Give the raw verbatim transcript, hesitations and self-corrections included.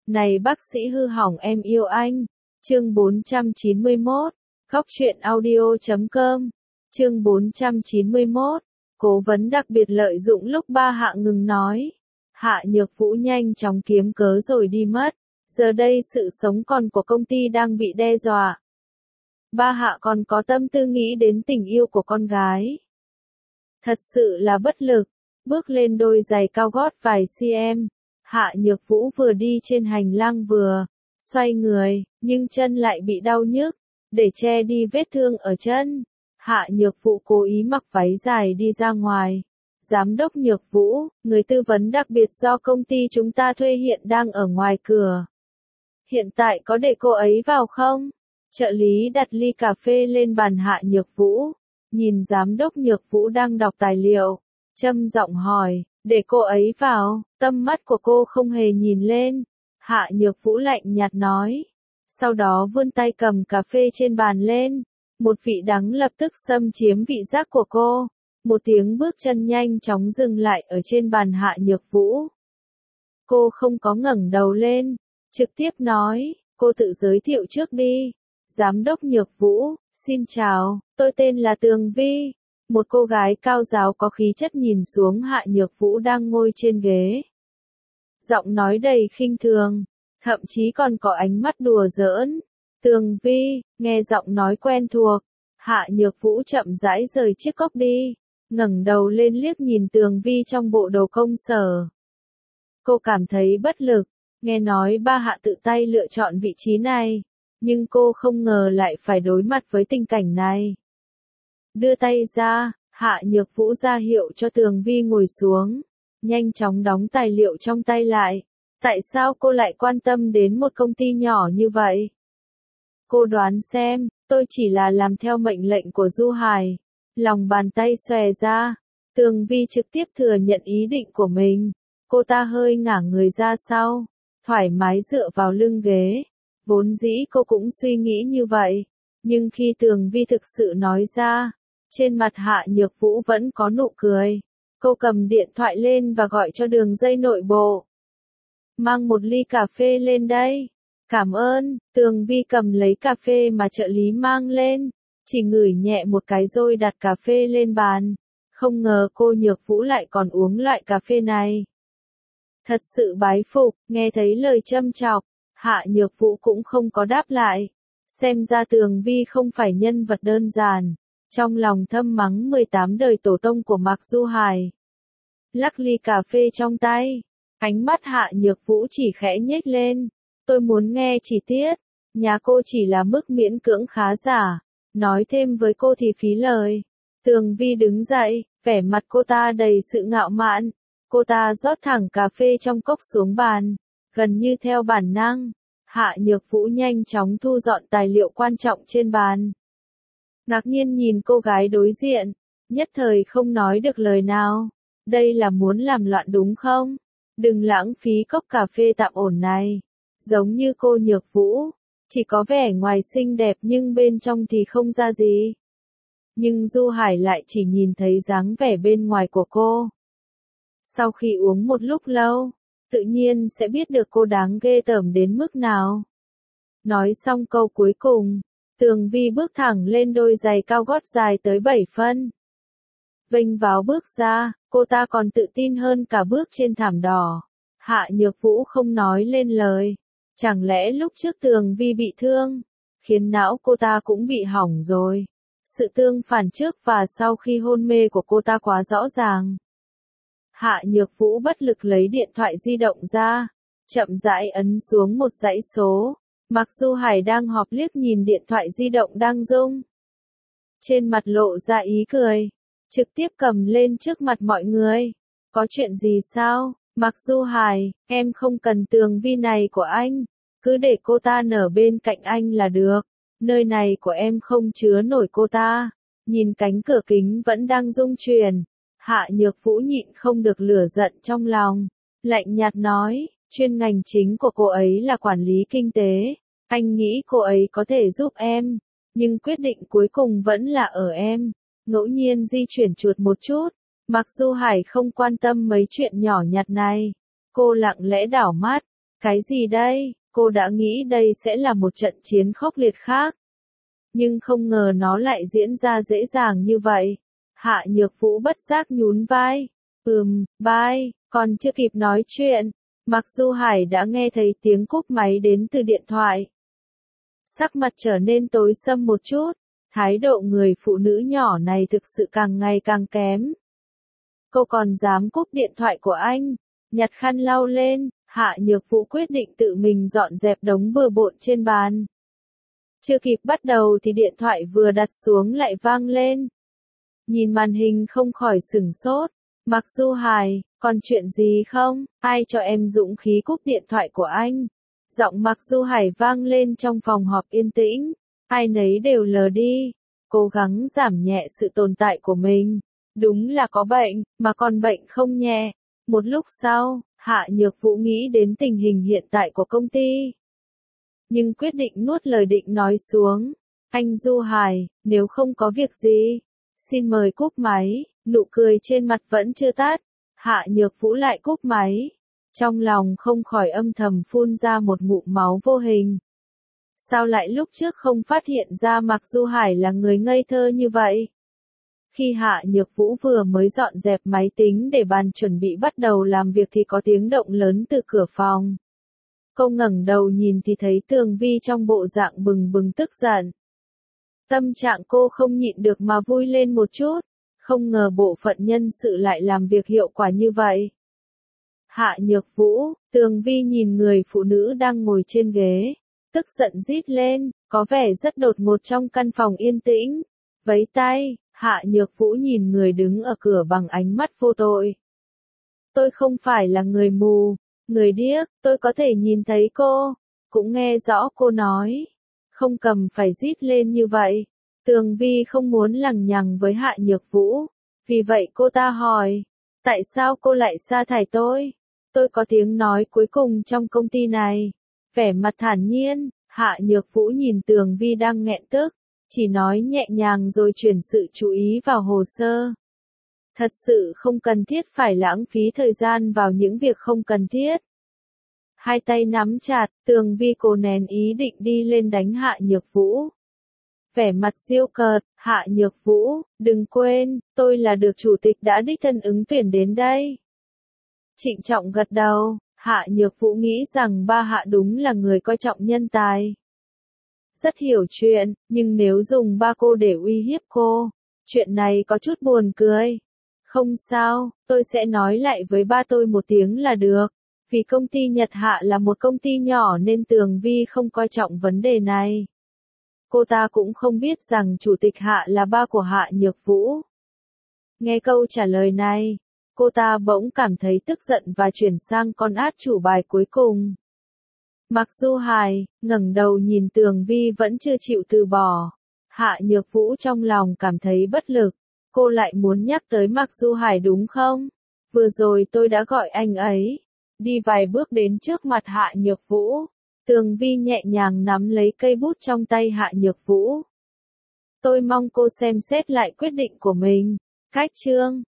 Này bác sĩ hư hỏng em yêu anh. Chương bốn trăm chín mươi mốt. Góc truyện audio chấm com. Chương bốn trăm chín mươi mốt. Cố vấn đặc biệt lợi dụng lúc ba Hạ ngừng nói. Hạ Nhược Vũ nhanh chóng kiếm cớ rồi đi mất. Giờ đây sự sống còn của công ty đang bị đe dọa. Ba Hạ còn có tâm tư nghĩ đến tình yêu của con gái. Thật sự là bất lực. Bước lên đôi giày cao gót vài cm. Hạ Nhược Vũ vừa đi trên hành lang vừa xoay người, nhưng chân lại bị đau nhức. Để che đi vết thương ở chân, Hạ Nhược Vũ cố ý mặc váy dài đi ra ngoài. Giám đốc Nhược Vũ, người tư vấn đặc biệt do công ty chúng ta thuê hiện đang ở ngoài cửa. Hiện tại có để cô ấy vào không? Trợ lý đặt ly cà phê lên bàn Hạ Nhược Vũ, nhìn giám đốc Nhược Vũ đang đọc tài liệu, trầm giọng hỏi, để cô ấy vào. Tâm mắt của cô không hề nhìn lên. Hạ Nhược Vũ lạnh nhạt nói. Sau đó vươn tay cầm cà phê trên bàn lên. Một vị đắng lập tức xâm chiếm vị giác của cô. Một tiếng bước chân nhanh chóng dừng lại ở trên bàn Hạ Nhược Vũ. Cô không có ngẩng đầu lên, trực tiếp nói, cô tự giới thiệu trước đi. Giám đốc Nhược Vũ, xin chào, tôi tên là Tường Vi. Một cô gái cao giáo có khí chất nhìn xuống Hạ Nhược Vũ đang ngồi trên ghế. Giọng nói đầy khinh thường, thậm chí còn có ánh mắt đùa giỡn. Tường Vi, nghe giọng nói quen thuộc. Hạ Nhược Vũ chậm rãi rời chiếc cốc đi, ngẩng đầu lên liếc nhìn Tường Vi trong bộ đồ công sở. Cô cảm thấy bất lực, nghe nói ba Hạ tự tay lựa chọn vị trí này, nhưng cô không ngờ lại phải đối mặt với tình cảnh này. Đưa tay ra, Hạ Nhược Vũ ra hiệu cho Tường Vi ngồi xuống, nhanh chóng đóng tài liệu trong tay lại. Tại sao cô lại quan tâm đến một công ty nhỏ như vậy? Cô đoán xem, tôi chỉ là làm theo mệnh lệnh của Du Hải. Lòng bàn tay xòe ra, Tường Vi trực tiếp thừa nhận ý định của mình. Cô ta hơi ngả người ra sau, thoải mái dựa vào lưng ghế. Vốn dĩ cô cũng suy nghĩ như vậy, nhưng khi Tường Vi thực sự nói ra, trên mặt Hạ Nhược Vũ vẫn có nụ cười. Cô cầm điện thoại lên và gọi cho đường dây nội bộ. Mang một ly cà phê lên đây. Cảm ơn. Tường Vi cầm lấy cà phê mà trợ lý mang lên, chỉ ngửi nhẹ một cái rồi đặt cà phê lên bàn. Không ngờ cô Nhược Vũ lại còn uống loại cà phê này. Thật sự bái phục. Nghe thấy lời châm chọc, Hạ Nhược Vũ cũng không có đáp lại. Xem ra Tường Vi không phải nhân vật đơn giản. Trong lòng thầm mắng mười tám đời tổ tông của Mạc Du Hải. Lắc ly cà phê trong tay, ánh mắt Hạ Nhược Vũ chỉ khẽ nhếch lên. Tôi muốn nghe chi tiết. Nhà cô chỉ là mức miễn cưỡng khá giả. Nói thêm với cô thì phí lời. Tường Vi đứng dậy, vẻ mặt cô ta đầy sự ngạo mạn. Cô ta rót thẳng cà phê trong cốc xuống bàn. Gần như theo bản năng, Hạ Nhược Vũ nhanh chóng thu dọn tài liệu quan trọng trên bàn. Ngạc nhiên nhìn cô gái đối diện, nhất thời không nói được lời nào. Đây là muốn làm loạn đúng không? Đừng lãng phí cốc cà phê tạm ổn này. Giống như cô Nhược Vũ, chỉ có vẻ ngoài xinh đẹp nhưng bên trong thì không ra gì. Nhưng Du Hải lại chỉ nhìn thấy dáng vẻ bên ngoài của cô. Sau khi uống một lúc lâu, tự nhiên sẽ biết được cô đáng ghê tởm đến mức nào. Nói xong câu cuối cùng, Tường Vi bước thẳng lên đôi giày cao gót dài tới bảy phân. Vênh váo bước ra, cô ta còn tự tin hơn cả bước trên thảm đỏ. Hạ Nhược Vũ không nói lên lời. Chẳng lẽ lúc trước Tường Vi bị thương, khiến não cô ta cũng bị hỏng rồi. Sự tương phản trước và sau khi hôn mê của cô ta quá rõ ràng. Hạ Nhược Vũ bất lực lấy điện thoại di động ra, chậm rãi ấn xuống một dãy số. Mạc Du Hải đang họp liếc nhìn điện thoại di động đang rung. Trên mặt lộ ra ý cười, trực tiếp cầm lên trước mặt mọi người. Có chuyện gì sao? Mạc Du Hải, em không cần Tường Vi này của anh, cứ để cô ta nở bên cạnh anh là được. Nơi này của em không chứa nổi cô ta. Nhìn cánh cửa kính vẫn đang rung chuyển, Hạ Nhược Vũ nhịn không được lửa giận trong lòng. Lạnh nhạt nói, chuyên ngành chính của cô ấy là quản lý kinh tế. Anh nghĩ cô ấy có thể giúp em, nhưng quyết định cuối cùng vẫn là ở em. Ngẫu nhiên di chuyển chuột một chút. Mặc Du Hải không quan tâm mấy chuyện nhỏ nhặt này. Cô lặng lẽ đảo mắt, Cái gì đây? Cô đã nghĩ đây sẽ là một trận chiến khốc liệt khác. Nhưng không ngờ nó lại diễn ra dễ dàng như vậy. Hạ Nhược Vũ bất giác nhún vai. Ừm, bye, còn chưa kịp nói chuyện. Mạc Du Hải đã nghe thấy tiếng cúp máy đến từ điện thoại. Sắc mặt trở nên tối sầm một chút. Thái độ người phụ nữ nhỏ này thực sự càng ngày càng kém. Cô còn dám cúp điện thoại của anh. Nhặt khăn lau lên, Hạ Nhược Vũ quyết định tự mình dọn dẹp đống bừa bộn trên bàn. Chưa kịp bắt đầu thì điện thoại vừa đặt xuống lại vang lên. Nhìn màn hình không khỏi sửng sốt. Mạc Du Hải, còn chuyện gì không? Ai cho em dũng khí cúp điện thoại của anh? Giọng Mạc Du Hải vang lên trong phòng họp yên tĩnh. Ai nấy đều lờ đi. Cố gắng giảm nhẹ sự tồn tại của mình. Đúng là có bệnh, mà còn bệnh không nhẹ. Một lúc sau, Hạ Nhược Vũ nghĩ đến tình hình hiện tại của công ty. Nhưng quyết định nuốt lời định nói xuống. Anh Du Hải, nếu không có việc gì, xin mời cúp máy. Nụ cười trên mặt vẫn chưa tắt. Hạ Nhược Vũ lại cúp máy. Trong lòng không khỏi âm thầm phun ra một ngụm máu vô hình. Sao lại lúc trước không phát hiện ra Mạc Du Hải là người ngây thơ như vậy? Khi Hạ Nhược Vũ vừa mới dọn dẹp máy tính để bàn chuẩn bị bắt đầu làm việc thì có tiếng động lớn từ cửa phòng. Cô ngẩng đầu nhìn thì thấy Tường Vi trong bộ dạng bừng bừng tức giận. Tâm trạng cô không nhịn được mà vui lên một chút. Không ngờ bộ phận nhân sự lại làm việc hiệu quả như vậy. Hạ Nhược Vũ, Tường Vi nhìn người phụ nữ đang ngồi trên ghế. Tức giận rít lên, có vẻ rất đột ngột trong căn phòng yên tĩnh. Vẫy tay, Hạ Nhược Vũ nhìn người đứng ở cửa bằng ánh mắt vô tội. Tôi không phải là người mù, người điếc, tôi có thể nhìn thấy cô, cũng nghe rõ cô nói. Không cầm phải rít lên như vậy. Tường Vi không muốn lằng nhằng với Hạ Nhược Vũ. Vì vậy cô ta hỏi, tại sao cô lại sa thải tôi? Tôi có tiếng nói cuối cùng trong công ty này. Vẻ mặt thản nhiên, Hạ Nhược Vũ nhìn Tường Vi đang nghẹn tức, chỉ nói nhẹ nhàng rồi chuyển sự chú ý vào hồ sơ. Thật sự không cần thiết phải lãng phí thời gian vào những việc không cần thiết. Hai tay nắm chặt, Tường Vi cố nén ý định đi lên đánh Hạ Nhược Vũ. Vẻ mặt giễu cợt, Hạ Nhược Vũ, đừng quên, tôi là được chủ tịch đã đích thân ứng tuyển đến đây. Trịnh trọng gật đầu, Hạ Nhược Vũ nghĩ rằng ba Hạ đúng là người coi trọng nhân tài. Rất hiểu chuyện, nhưng nếu dùng ba cô để uy hiếp cô, chuyện này có chút buồn cười. Không sao, tôi sẽ nói lại với ba tôi một tiếng là được. Vì công ty Nhật Hạ là một công ty nhỏ nên Tường Vi không coi trọng vấn đề này. Cô ta cũng không biết rằng chủ tịch Hạ là ba của Hạ Nhược Vũ. Nghe câu trả lời này, cô ta bỗng cảm thấy tức giận và chuyển sang con át chủ bài cuối cùng. Mạc Du Hải, ngẩng đầu nhìn Tường Vi vẫn chưa chịu từ bỏ. Hạ Nhược Vũ trong lòng cảm thấy bất lực. Cô lại muốn nhắc tới Mạc Du Hải đúng không? Vừa rồi tôi đã gọi anh ấy. Đi vài bước đến trước mặt Hạ Nhược Vũ. Tường Vi nhẹ nhàng nắm lấy cây bút trong tay Hạ Nhược Vũ. Tôi mong cô xem xét lại quyết định của mình. Cách chương